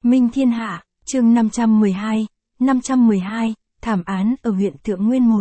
Minh Thiên Hạ, chương 512, thảm án ở huyện Thượng Nguyên 1.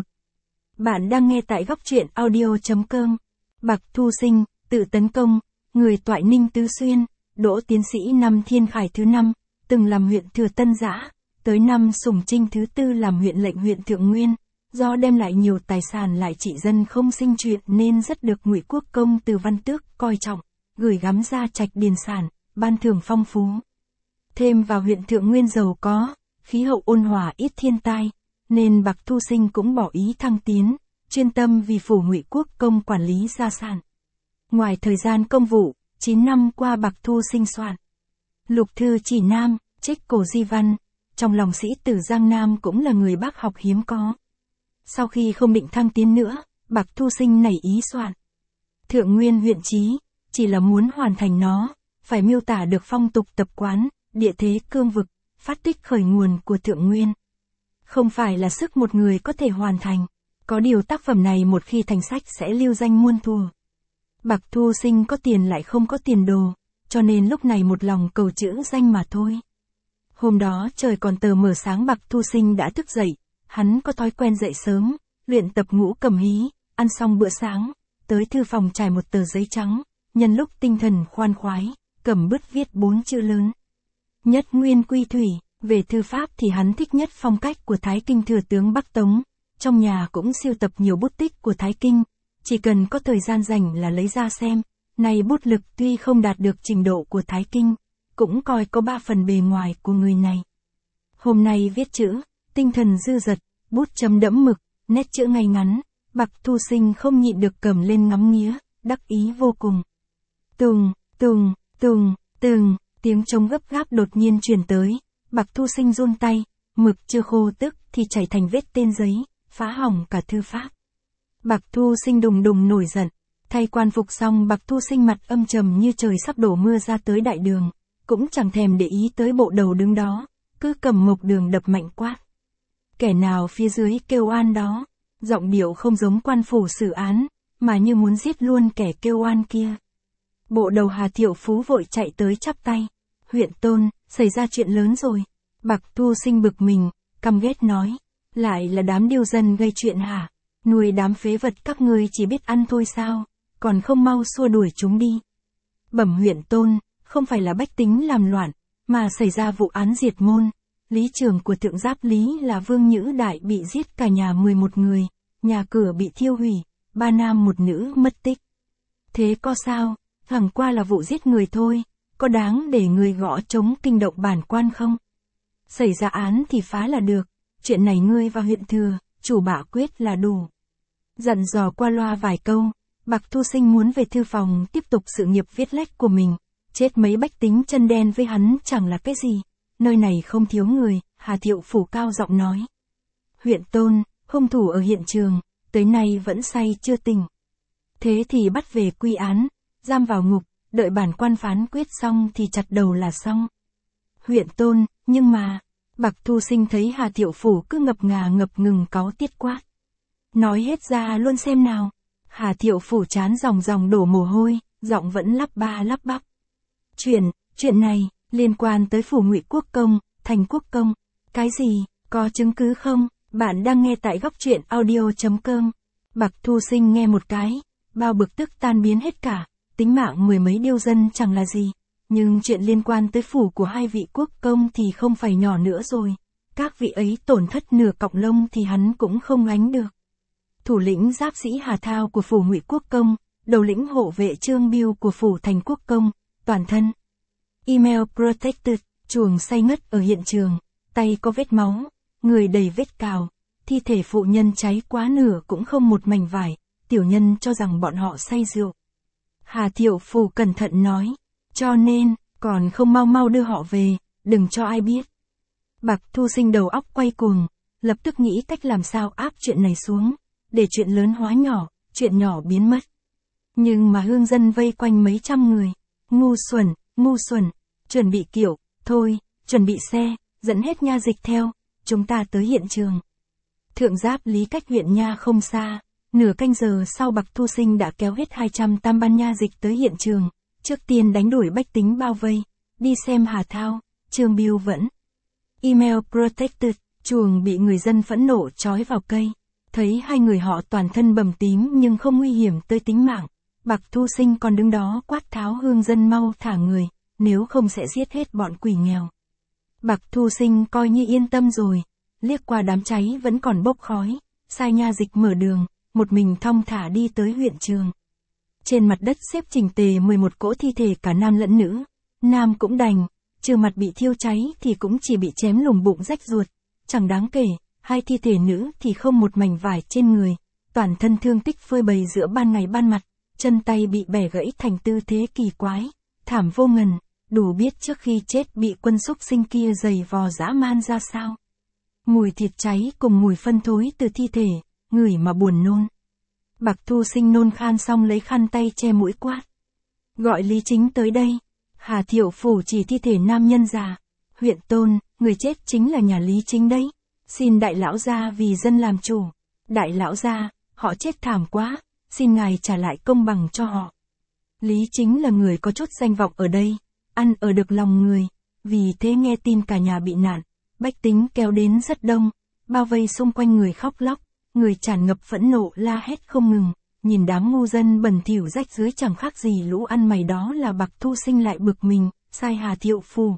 Bạn đang nghe tại góc truyện audio.com. Bạc Thu Sinh, tự tấn công, người Toại Ninh Tứ Xuyên, đỗ tiến sĩ năm Thiên Khải thứ 5, từng làm huyện Thừa Tân Giã, tới năm Sùng Trinh thứ 4 làm huyện lệnh huyện Thượng Nguyên. Do đem lại nhiều tài sản lại trị dân không sinh chuyện nên rất được Ngụy Quốc Công từ Văn Tước coi trọng, gửi gắm gia trạch điền sản, ban thưởng phong phú. Thêm vào huyện Thượng Nguyên giàu có, khí hậu ôn hòa ít thiên tai, nên Bạc Thu Sinh cũng bỏ ý thăng tiến, chuyên tâm vì phủ Ngụy Quốc Công quản lý gia sản. Ngoài thời gian công vụ, 9 năm qua Bạc Thu Sinh soạn Lục Thư Chỉ Nam, trích cổ di văn, trong lòng sĩ tử Giang Nam cũng là người bác học hiếm có. Sau khi không định thăng tiến nữa, Bạc Thu Sinh nảy ý soạn Thượng Nguyên huyện chí, chỉ là muốn hoàn thành nó, phải miêu tả được phong tục tập quán, địa thế cương vực, phát tích khởi nguồn của Thượng Nguyên. Không phải là sức một người có thể hoàn thành, có điều tác phẩm này một khi thành sách sẽ lưu danh muôn thuở. Bạc Thu Sinh có tiền lại không có tiền đồ, cho nên lúc này một lòng cầu chữ danh mà thôi. Hôm đó trời còn tờ mờ sáng Bạc Thu Sinh đã thức dậy, hắn có thói quen dậy sớm, luyện tập ngũ cầm hí, ăn xong bữa sáng, tới thư phòng trải một tờ giấy trắng, nhân lúc tinh thần khoan khoái, cầm bút viết 4 chữ lớn. Nhất Nguyên Quy Thủy. Về thư pháp thì hắn thích nhất phong cách của Thái Kinh thừa tướng Bắc Tống, trong nhà cũng sưu tập nhiều bút tích của Thái Kinh, chỉ cần có thời gian rảnh là lấy ra xem. Này bút lực tuy không đạt được trình độ của Thái Kinh, cũng coi có 3 phần bề ngoài của người này. Hôm nay viết chữ, tinh thần dư dật, bút chấm đẫm mực, nét chữ ngay ngắn, Bạc Thu Sinh không nhịn được cầm lên ngắm nghía, đắc ý vô cùng. Tùng, tùng, tùng, tùng, tiếng trống gấp gáp đột nhiên truyền tới. Bạc Thu Sinh run tay, mực chưa khô tức thì chảy thành vết tên giấy, phá hỏng cả thư pháp. Bạc Thu Sinh đùng đùng nổi giận, thay quan phục xong Bạc Thu Sinh mặt âm trầm như trời sắp đổ mưa ra tới đại đường, cũng chẳng thèm để ý tới bộ đầu đứng đó, cứ cầm mộc đường đập mạnh quát. Kẻ nào phía dưới kêu oan đó, giọng điệu không giống quan phủ xử án, mà như muốn giết luôn kẻ kêu oan kia. Bộ đầu Hà Thiệu Phú vội chạy tới chắp tay. Huyện Tôn, xảy ra chuyện lớn rồi. Bạc Thu Sinh bực mình, căm ghét nói. Lại là đám điêu dân gây chuyện hả? Nuôi đám phế vật các ngươi chỉ biết ăn thôi sao? Còn không mau xua đuổi chúng đi. Bẩm huyện Tôn, không phải là bách tính làm loạn, mà xảy ra vụ án diệt môn. Lý trưởng của Thượng Giáp Lý là Vương Nhữ Đại bị giết cả nhà 11 người, nhà cửa bị thiêu hủy, 3 nam 1 nữ mất tích. Thế có sao? Chẳng qua là vụ giết người thôi. Có đáng để người gõ trống kinh động bản quan không? Xảy ra án thì phá là được, chuyện này ngươi và huyện thừa, chủ bạ quyết là đủ. Dặn dò qua loa vài câu, Bạc Thu Sinh muốn về thư phòng tiếp tục sự nghiệp viết lách của mình, chết mấy bách tính chân đen với hắn chẳng là cái gì, nơi này không thiếu người, Hà Thiệu Phủ cao giọng nói. Huyện Tôn, hung thủ ở hiện trường, tới nay vẫn say chưa tỉnh. Thế thì bắt về quy án, giam vào ngục. Đợi bản quan phán quyết xong thì chặt đầu là xong. Huyện Tôn, nhưng mà, Bạc Thu Sinh thấy Hà Thiệu Phủ cứ ngập ngà ngập ngừng cáu tiết quát. Nói hết ra luôn xem nào. Hà Thiệu Phủ chán ròng đổ mồ hôi, giọng vẫn lắp ba lắp bắp. Chuyện này, liên quan tới phủ Ngụy Quốc Công, Thành Quốc Công. Cái gì, có chứng cứ không? Bạn đang nghe tại góc truyện audio.com. Bạc Thu Sinh nghe một cái, bao bực tức tan biến hết cả. Tính mạng 10 mấy điêu dân chẳng là gì, nhưng chuyện liên quan tới phủ của 2 vị quốc công thì không phải nhỏ nữa rồi. Các vị ấy tổn thất nửa cọng lông thì hắn cũng không gánh được. Thủ lĩnh giáp sĩ Hà Thao của phủ Ngụy Quốc Công, đầu lĩnh hộ vệ Trương Biêu của phủ Thành Quốc Công, toàn thân email protected, chuồng say ngất ở hiện trường, tay có vết máu, người đầy vết cào, thi thể phụ nhân cháy quá nửa cũng không một mảnh vải, tiểu nhân cho rằng bọn họ say rượu. Hà Thiệu Phủ cẩn thận nói, cho nên, còn không mau đưa họ về, đừng cho ai biết. Bạc Thu Sinh đầu óc quay cuồng, lập tức nghĩ cách làm sao áp chuyện này xuống, để chuyện lớn hóa nhỏ, chuyện nhỏ biến mất. Nhưng mà hương dân vây quanh mấy trăm người, ngu xuẩn, chuẩn bị kiệu, thôi, chuẩn bị xe, dẫn hết nha dịch theo, chúng ta tới hiện trường. Thượng Giáp Lý cách huyện nha không xa. Nửa canh giờ sau Bạc Thu Sinh đã kéo hết 200 tam ban nha dịch tới hiện trường, trước tiên đánh đuổi bách tính bao vây, đi xem Hà Thao, Trương Biêu vẫn. Email protected, chuồng bị người dân phẫn nộ trói vào cây. Thấy hai người họ toàn thân bầm tím nhưng không nguy hiểm tới tính mạng. Bạc Thu Sinh còn đứng đó quát tháo hương dân mau thả người, nếu không sẽ giết hết bọn quỷ nghèo. Bạc Thu Sinh coi như yên tâm rồi, liếc qua đám cháy vẫn còn bốc khói, sai nha dịch mở đường, một mình thong thả đi tới huyện trường. Trên mặt đất xếp chỉnh tề 11 cỗ thi thể cả nam lẫn nữ, nam cũng đành, trừ mặt bị thiêu cháy thì cũng chỉ bị chém lủng bụng rách ruột, chẳng đáng kể, hai thi thể nữ thì không một mảnh vải trên người, toàn thân thương tích phơi bày giữa ban ngày ban mặt, chân tay bị bẻ gãy thành tư thế kỳ quái, thảm vô ngần, đủ biết trước khi chết bị quân súc sinh kia giày vò dã man ra sao. Mùi thịt cháy cùng mùi phân thối từ thi thể, ngửi mà buồn nôn. Bạc Thu Sinh nôn khan xong lấy khăn tay che mũi quát. Gọi Lý Chính tới đây. Hà Thiệu Phủ chỉ thi thể nam nhân già. Huyện Tôn, người chết chính là nhà Lý Chính đấy. Xin đại lão gia vì dân làm chủ. Đại lão gia, họ chết thảm quá, xin ngài trả lại công bằng cho họ. Lý Chính là người có chút danh vọng ở đây, ăn ở được lòng người, vì thế nghe tin cả nhà bị nạn, bách tính kéo đến rất đông, bao vây xung quanh người khóc lóc, người tràn ngập phẫn nộ la hét không ngừng, nhìn đám ngu dân bẩn thỉu rách rưới chẳng khác gì lũ ăn mày đó là Bạc Thu Sinh lại bực mình, sai Hà Thiệu Phủ.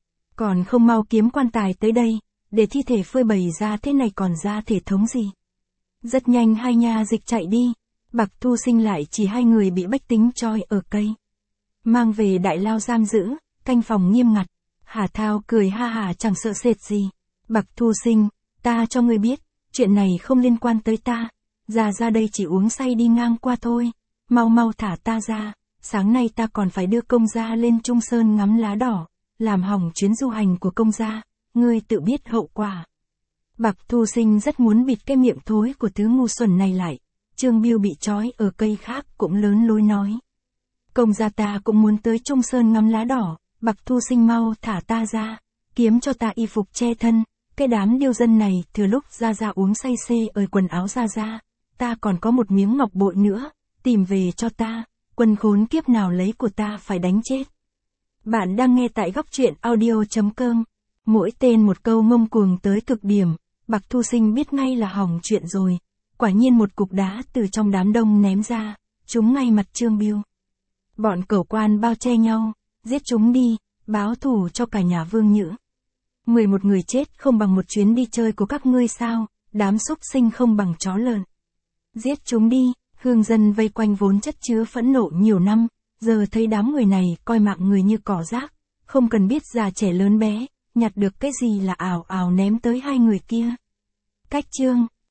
Còn không mau kiếm quan tài tới đây, để thi thể phơi bày ra thế này còn ra thể thống gì. Rất nhanh hai nha dịch chạy đi, Bạc Thu Sinh lại chỉ hai người bị bách tính trói ở cây. Mang về đại lao giam giữ, canh phòng nghiêm ngặt. Hà Thao cười ha hà chẳng sợ sệt gì. Bạc Thu Sinh, ta cho ngươi biết, chuyện này không liên quan tới ta. Ra đây chỉ uống say đi ngang qua thôi. Mau mau thả ta ra, sáng nay ta còn phải đưa công gia lên Trung Sơn ngắm lá đỏ, làm hỏng chuyến du hành của công gia, ngươi tự biết hậu quả. Bạc Thu Sinh rất muốn bịt cái miệng thối của thứ ngu xuẩn này lại. Trương Biêu bị trói ở cây khác cũng lớn lối nói. Công gia ta cũng muốn tới Trung Sơn ngắm lá đỏ, Bạc Thu Sinh mau thả ta ra, kiếm cho ta y phục che thân, cái đám điêu dân này thừa lúc ra uống say xê ở quần áo ra, ta còn có một miếng ngọc bội nữa, tìm về cho ta, quân khốn kiếp nào lấy của ta phải đánh chết. Bạn đang nghe tại góc truyện audio.com, mỗi tên một câu ngông cuồng tới cực điểm, Bạc Thu Sinh biết ngay là hỏng chuyện rồi, quả nhiên một cục đá từ trong đám đông ném ra, trúng ngay mặt Trương Biêu. Bọn cẩu quan bao che nhau, giết chúng đi, báo thù cho cả nhà Vương Nhữ. 11 người chết không bằng một chuyến đi chơi của các ngươi sao, đám súc sinh không bằng chó lợn. Giết chúng đi, hương dân vây quanh vốn chất chứa phẫn nộ nhiều năm, giờ thấy đám người này coi mạng người như cỏ rác, không cần biết già trẻ lớn bé, nhặt được cái gì là ào ào ném tới hai người kia. Cách chương